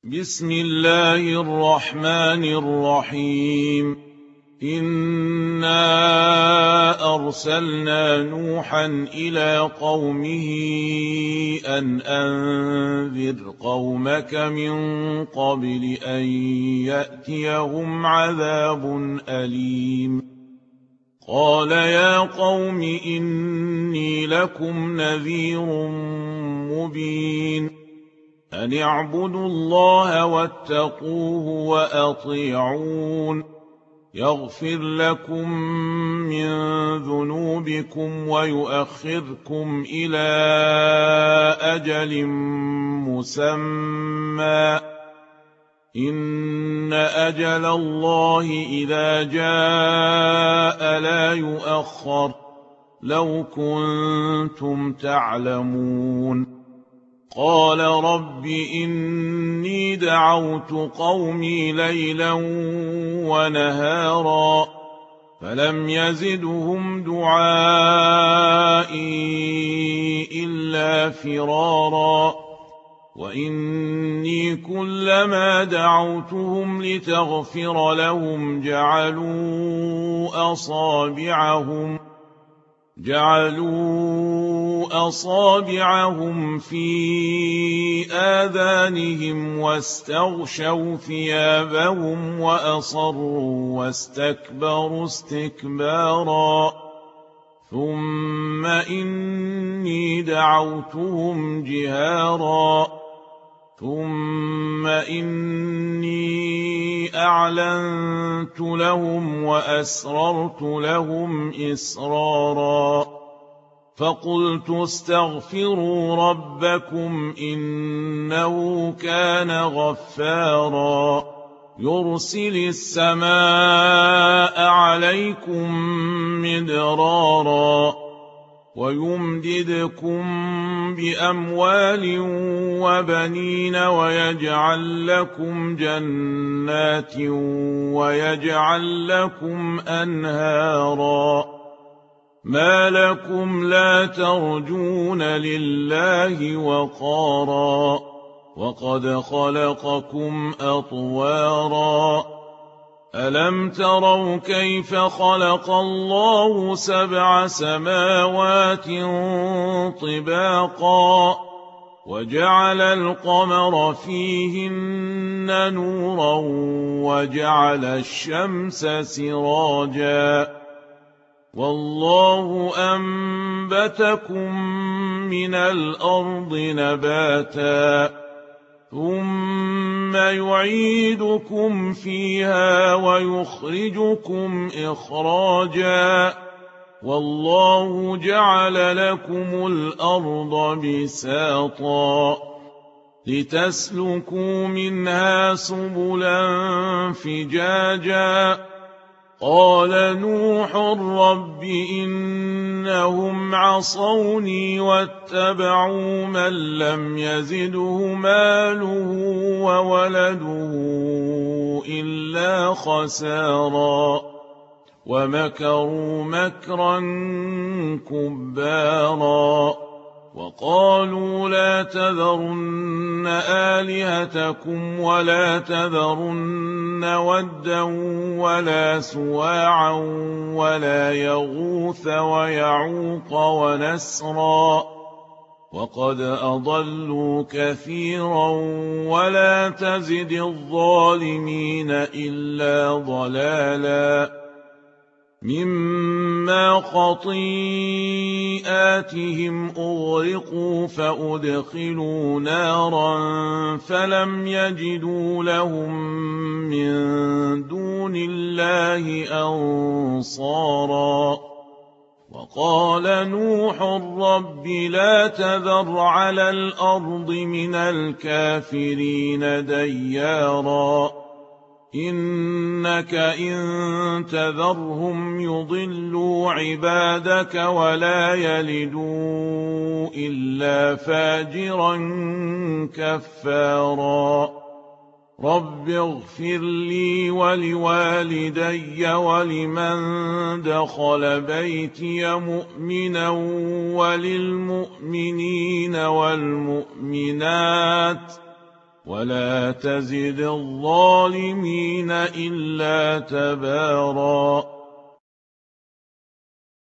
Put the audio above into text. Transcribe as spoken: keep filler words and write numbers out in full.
بسم الله الرحمن الرحيم. إنا أرسلنا نوحا إلى قومه أن أنذر قومك من قبل أن يأتيهم عذاب أليم. قال يا قوم إني لكم نذير مبين، أن اعبدوا الله واتقوه وأطيعون، يغفر لكم من ذنوبكم ويؤخركم إلى أجل مسمى، إن أجل الله إذا جاء لا يؤخر، لو كنتم تعلمون. قال رب إني دعوت قومي ليلا ونهارا فلم يزدهم دعائي إلا فرارا، وإني كلما دعوتهم لتغفر لهم جعلوا أصابعهم جعلوا أصابعهم في آذانهم واستغشوا ثيابهم وأصروا واستكبروا استكبارا، ثم إني دعوتهم جهارا، ثم إني أعلنت لهم وأسررت لهم إسرارا، فقلت استغفروا ربكم إنه كان غفارا، يرسل السماء عليكم مدرارا ويمددكم بأموال وبنين ويجعل لكم جنات ويجعل لكم أنهارا، ما لكم لا ترجون لله وقارا وقد خلقكم أطوارا. ألم تروا كيف خلق الله سبع سماوات طباقا وجعل القمر فيهن نورا وجعل الشمس سراجا، والله أنبتكم من الأرض نباتا، ثم يعيدكم فيها ويخرجكم إخراجا، والله جعل لكم الأرض بساطا لتسلكوا منها سبلا فجاجا. قال نوح رب إنهم عصوني واتبعوا من لم يزده ماله وولده إلا خسارا، ومكروا مكرا كبارا، وقالوا لا تذرن آلهتكم ولا تذرن ودا ولا سواعا ولا يغوث ويعوق ونسرا، وقد أضلوا كثيرا ولا تزد الظالمين إلا ضلالا، مما خطيئاتهم أغرقوا فأدخلوا نارا فلم يجدوا لهم من دون الله أنصارا. وقال نوح رب لا تذر على الأرض من الكافرين ديارا، إنك إن تذرهم يضلوا عبادك ولا يلدوا إلا فاجرا كفارا. رب اغفر لي ولوالدي ولمن دخل بيتي مؤمنا وللمؤمنين والمؤمنات ولا تزد الظالمين إلا تباراً